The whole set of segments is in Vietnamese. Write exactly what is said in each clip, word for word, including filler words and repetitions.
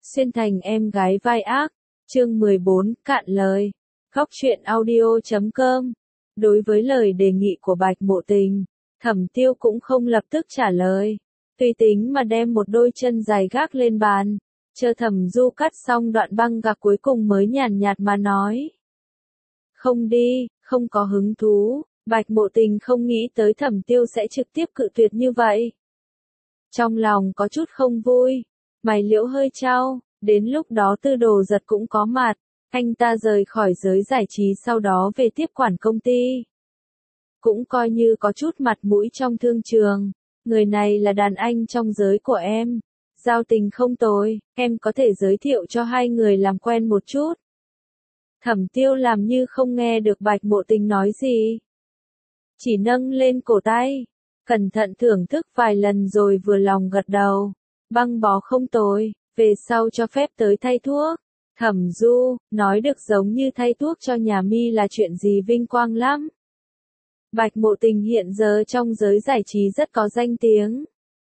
Xuyên thành em gái vai ác, chương mười bốn, cạn lời. Góc truyện audio chấm com. Đối với lời đề nghị của Bạch Mộ Tình, Thẩm Tiêu cũng không lập tức trả lời. Tùy tính mà đem một đôi chân dài gác lên bàn, chờ Thẩm Du cắt xong đoạn băng gạc cuối cùng mới nhàn nhạt mà nói. Không đi, không có hứng thú. Bạch Mộ Tình không nghĩ tới Thẩm Tiêu sẽ trực tiếp cự tuyệt như vậy. Trong lòng có chút không vui, mày liễu hơi trao, đến lúc đó Tư Đồ Giật cũng có mặt, anh ta rời khỏi giới giải trí sau đó về tiếp quản công ty. Cũng coi như có chút mặt mũi trong thương trường, người này là đàn anh trong giới của em, giao tình không tồi, em có thể giới thiệu cho hai người làm quen một chút. Thẩm Tiêu làm như không nghe được Bạch Mộ Tình nói gì. Chỉ nâng lên cổ tay, cẩn thận thưởng thức vài lần rồi vừa lòng gật đầu. Băng bó không tồi, về sau cho phép tới thay thuốc. Thẩm Du, nói được giống như thay thuốc cho nhà mi là chuyện gì vinh quang lắm. Bạch Mộ Tình hiện giờ trong giới giải trí rất có danh tiếng.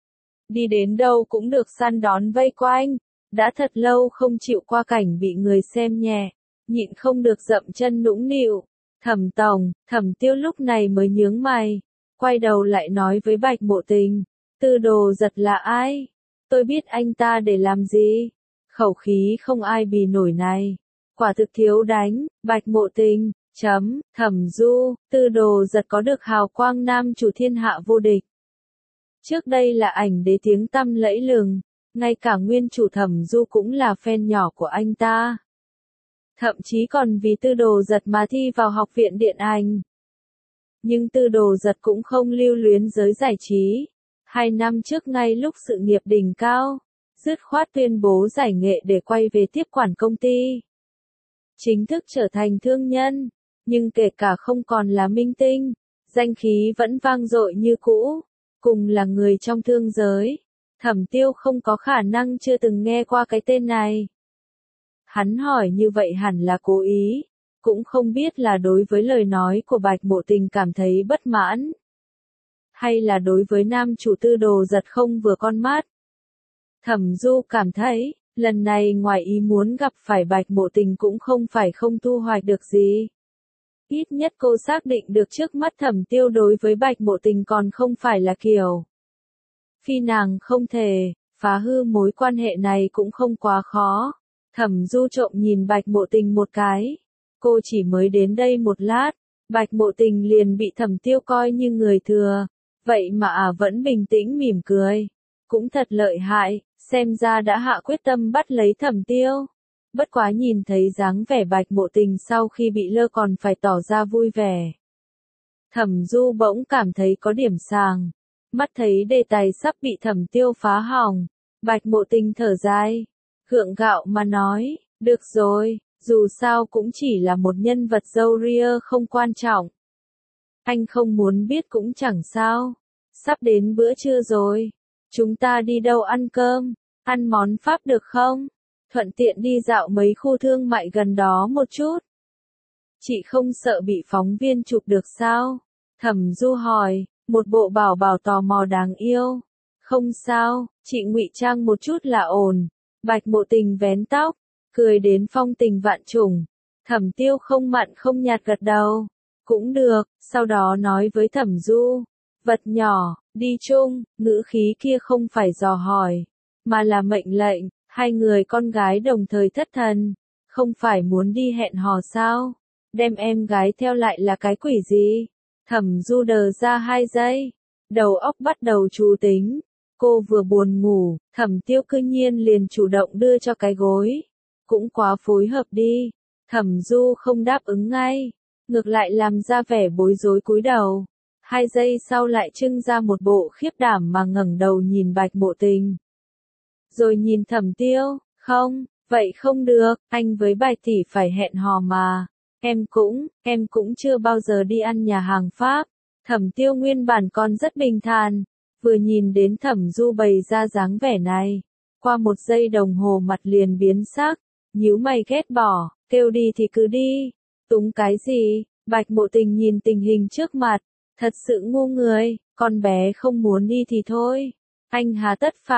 Đi đến đâu cũng được săn đón vây quanh, đã thật lâu không chịu qua cảnh bị người xem nhẹ, nhịn không được dậm chân nũng nịu. Thẩm Tổng, Thẩm Tiêu lúc này mới nhướng mày, quay đầu lại nói với Bạch Mộ Tình, Tư Đồ Giật là ai? Tôi biết anh ta để làm gì? Khẩu khí không ai bì nổi này. Quả thực thiếu đánh. Bạch Mộ Tình, chấm, Thẩm Du, Tư Đồ Giật có được hào quang nam chủ thiên hạ vô địch. Trước đây là ảnh đế tiếng tăm lẫy lừng, ngay cả nguyên chủ Thẩm Du cũng là fan nhỏ của anh ta. Thậm chí còn vì Tư Đồ Giật mà thi vào học viện điện ảnh. Nhưng Tư Đồ Giật cũng không lưu luyến giới giải trí. Hai năm trước ngay lúc sự nghiệp đỉnh cao, dứt khoát tuyên bố giải nghệ để quay về tiếp quản công ty. Chính thức trở thành thương nhân, nhưng kể cả không còn là minh tinh, danh khí vẫn vang dội như cũ, cùng là người trong thương giới. Thẩm Tiêu không có khả năng chưa từng nghe qua cái tên này. Hắn hỏi như vậy hẳn là cố ý, cũng không biết là đối với lời nói của Bạch Mộ Tình cảm thấy bất mãn, hay là đối với nam chủ Tư Đồ Giật không vừa con mắt. Thẩm Du cảm thấy, lần này ngoài ý muốn gặp phải Bạch Mộ Tình cũng không phải không thu hoạch được gì. Ít nhất cô xác định được trước mắt Thẩm Tiêu đối với Bạch Mộ Tình còn không phải là kiểu phi nàng không thể phá hư mối quan hệ này cũng không quá khó. Thẩm Du trộm nhìn Bạch Mộ Tình một cái. Cô chỉ mới đến đây một lát, Bạch Mộ Tình liền bị Thẩm Tiêu coi như người thừa. Vậy mà à vẫn bình tĩnh mỉm cười. Cũng thật lợi hại, xem ra đã hạ quyết tâm bắt lấy Thẩm Tiêu. Bất quá nhìn thấy dáng vẻ Bạch Mộ Tình sau khi bị lơ còn phải tỏ ra vui vẻ. Thẩm Du bỗng cảm thấy có điểm sàng. Mắt thấy đề tài sắp bị Thẩm Tiêu phá hỏng. Bạch Mộ Tình thở dài, gượng gạo mà nói, được rồi, dù sao cũng chỉ là một nhân vật râu ria không quan trọng. Anh không muốn biết cũng chẳng sao. Sắp đến bữa trưa rồi. Chúng ta đi đâu ăn cơm? Ăn món Pháp được không? Thuận tiện đi dạo mấy khu thương mại gần đó một chút. Chị không sợ bị phóng viên chụp được sao? Thẩm Du hỏi, một bộ bảo bảo tò mò đáng yêu. Không sao, chị ngụy trang một chút là ổn. Bạch Mộ Tình vén tóc, cười đến phong tình vạn trùng. Thẩm Tiêu không mặn không nhạt gật đầu. Cũng được, sau đó nói với Thẩm Du, vật nhỏ, đi chung, ngữ khí kia không phải dò hỏi, mà là mệnh lệnh. Hai người con gái đồng thời thất thần, không phải muốn đi hẹn hò sao? Đem em gái theo lại là cái quỷ gì? Thẩm Du đờ ra hai giây, đầu óc bắt đầu chú tính. Cô vừa buồn ngủ, Thẩm Tiêu cư nhiên liền chủ động đưa cho cái gối. Cũng quá phối hợp đi. Thẩm Du không đáp ứng ngay, ngược lại làm ra vẻ bối rối cúi đầu. Hai giây sau lại trưng ra một bộ khiếp đảm mà ngẩng đầu nhìn Bạch Mộ Tình. Rồi nhìn Thẩm Tiêu, không, vậy không được, anh với Bạch tỷ phải hẹn hò mà. Em cũng, em cũng chưa bao giờ đi ăn nhà hàng Pháp. Thẩm Tiêu nguyên bản còn rất bình thản, vừa nhìn đến Thẩm Du bày ra dáng vẻ này, qua một giây đồng hồ mặt liền biến sắc, nhíu mày ghét bỏ, kêu đi thì cứ đi, túng cái gì? Bạch Mộ Tình nhìn tình hình trước mặt, thật sự ngu người, con bé không muốn đi thì thôi, anh hà tất phải,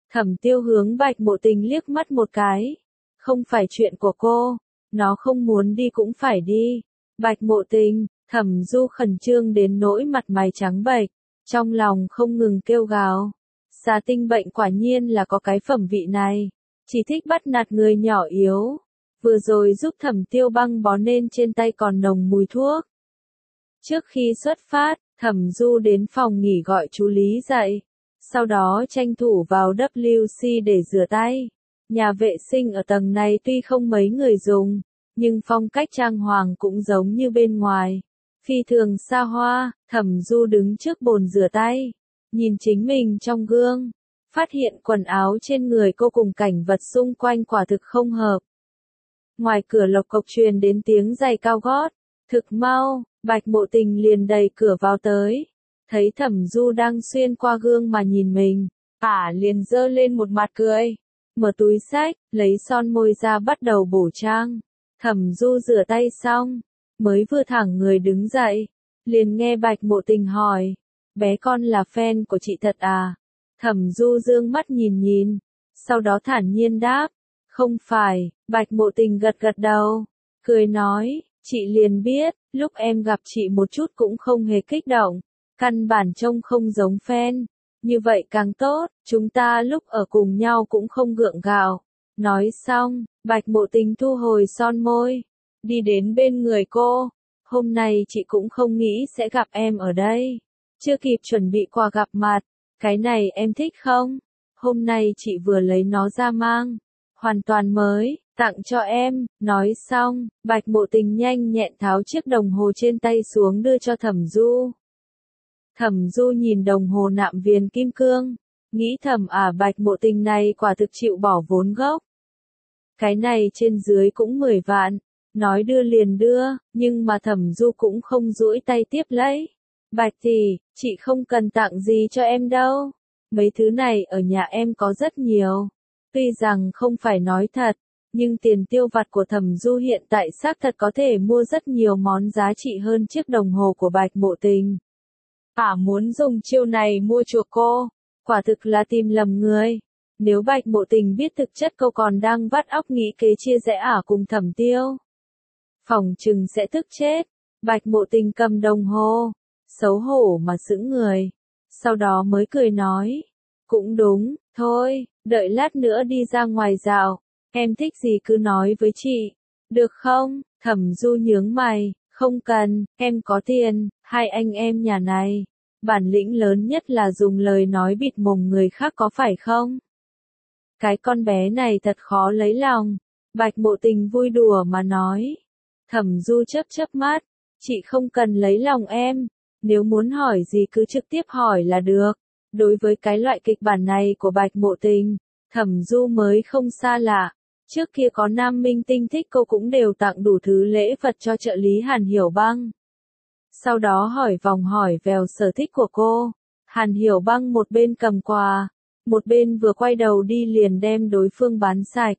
Thẩm Tiêu hướng Bạch Mộ Tình liếc mắt một cái. Không phải chuyện của cô, nó không muốn đi cũng phải đi. Bạch Mộ Tình, Thẩm Du khẩn trương đến nỗi mặt mày trắng bệch, trong lòng không ngừng kêu gào. Xà tinh bệnh quả nhiên là có cái phẩm vị này, chỉ thích bắt nạt người nhỏ yếu. Vừa rồi giúp Thẩm Tiêu băng bó nên trên tay còn nồng mùi thuốc. Trước khi xuất phát, Thẩm Du đến phòng nghỉ gọi chú Lý dậy, sau đó tranh thủ vào W C để rửa tay. Nhà vệ sinh ở tầng này tuy không mấy người dùng, nhưng phong cách trang hoàng cũng giống như bên ngoài. Phi thường xa hoa. Thẩm Du đứng trước bồn rửa tay, nhìn chính mình trong gương, phát hiện quần áo trên người cô cùng cảnh vật xung quanh quả thực không hợp. Ngoài cửa lộc cộc truyền đến tiếng giày cao gót, thực mau, Bạch Mộ Tình liền đẩy cửa vào tới, thấy Thẩm Du đang xuyên qua gương mà nhìn mình, ả liền giơ lên một mặt cười, mở túi xách, lấy son môi ra bắt đầu bổ trang. Thẩm Du rửa tay xong, mới vừa thẳng người đứng dậy, liền nghe Bạch Mộ Tình hỏi, bé con là fan của chị thật à? Thẩm Du dương mắt nhìn nhìn, sau đó thản nhiên đáp, không phải. Bạch Mộ Tình gật gật đầu, cười nói, chị liền biết, lúc em gặp chị một chút cũng không hề kích động, căn bản trông không giống fan, như vậy càng tốt, chúng ta lúc ở cùng nhau cũng không gượng gạo. Nói xong, Bạch Mộ Tình thu hồi son môi, đi đến bên người cô, hôm nay chị cũng không nghĩ sẽ gặp em ở đây, chưa kịp chuẩn bị quà gặp mặt, cái này em thích không? Hôm nay chị vừa lấy nó ra mang, hoàn toàn mới, tặng cho em. Nói xong, Bạch Mộ Tình nhanh nhẹn tháo chiếc đồng hồ trên tay xuống đưa cho Thẩm Du. Thẩm Du nhìn đồng hồ nạm viền kim cương, nghĩ thầm à Bạch Mộ Tình này quả thực chịu bỏ vốn gốc. Cái này trên dưới cũng mười vạn, nói đưa liền đưa, nhưng mà Thẩm Du cũng không duỗi tay tiếp lấy. Bạch tỷ, chị không cần tặng gì cho em đâu, mấy thứ này ở nhà em có rất nhiều. Tuy rằng không phải nói thật, nhưng tiền tiêu vặt của Thẩm Du hiện tại xác thật có thể mua rất nhiều món giá trị hơn chiếc đồng hồ của Bạch Mộ Tình. Ả muốn dùng chiêu này mua chuộc cô, quả thực là tìm lầm người. Nếu Bạch Mộ Tình biết thực chất cô còn đang vắt óc nghĩ kế chia rẽ Ả cùng Thẩm Tiêu, phỏng chừng sẽ tức chết. Bạch Mộ Tình cầm đồng hồ, xấu hổ mà sững người, sau đó mới cười nói, cũng đúng, thôi, đợi lát nữa đi ra ngoài dạo, em thích gì cứ nói với chị, được không? Thẩm Du nhướng mày, không cần, em có tiền, hai anh em nhà này, bản lĩnh lớn nhất là dùng lời nói bịt mồm người khác có phải không? Cái con bé này thật khó lấy lòng. Bạch Mộ Tình vui đùa mà nói. Thẩm Du chớp chớp mắt, chị không cần lấy lòng em, nếu muốn hỏi gì cứ trực tiếp hỏi là được. Đối với cái loại kịch bản này của Bạch Mộ Tình, Thẩm Du mới không xa lạ. Trước kia có nam minh tinh thích cô cũng đều tặng đủ thứ lễ vật cho trợ lý Hàn Hiểu Băng. Sau đó hỏi vòng hỏi vèo sở thích của cô. Hàn Hiểu Băng một bên cầm quà, một bên vừa quay đầu đi liền đem đối phương bán sạch.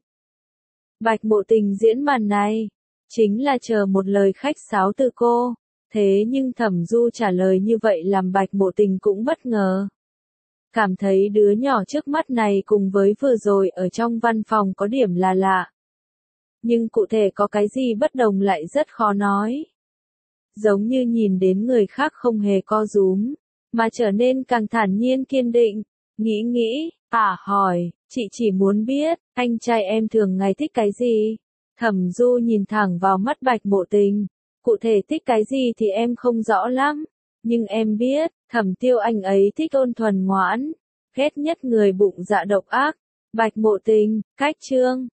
Bạch Mộ Tình diễn màn này, chính là chờ một lời khách sáo từ cô. Thế nhưng Thẩm Du trả lời như vậy làm Bạch Mộ Tình cũng bất ngờ. Cảm thấy đứa nhỏ trước mắt này cùng với vừa rồi ở trong văn phòng có điểm là lạ. Nhưng cụ thể có cái gì bất đồng lại rất khó nói. Giống như nhìn đến người khác không hề co rúm, mà trở nên càng thản nhiên kiên định. Nghĩ nghĩ, à hỏi, chị chỉ muốn biết, anh trai em thường ngày thích cái gì? Thẩm Du nhìn thẳng vào mắt Bạch Mộ Tình, cụ thể thích cái gì thì em không rõ lắm, nhưng em biết, Thẩm Tiêu anh ấy thích ôn thuần ngoãn, ghét nhất người bụng dạ độc ác. Bạch Mộ Tình, cách chương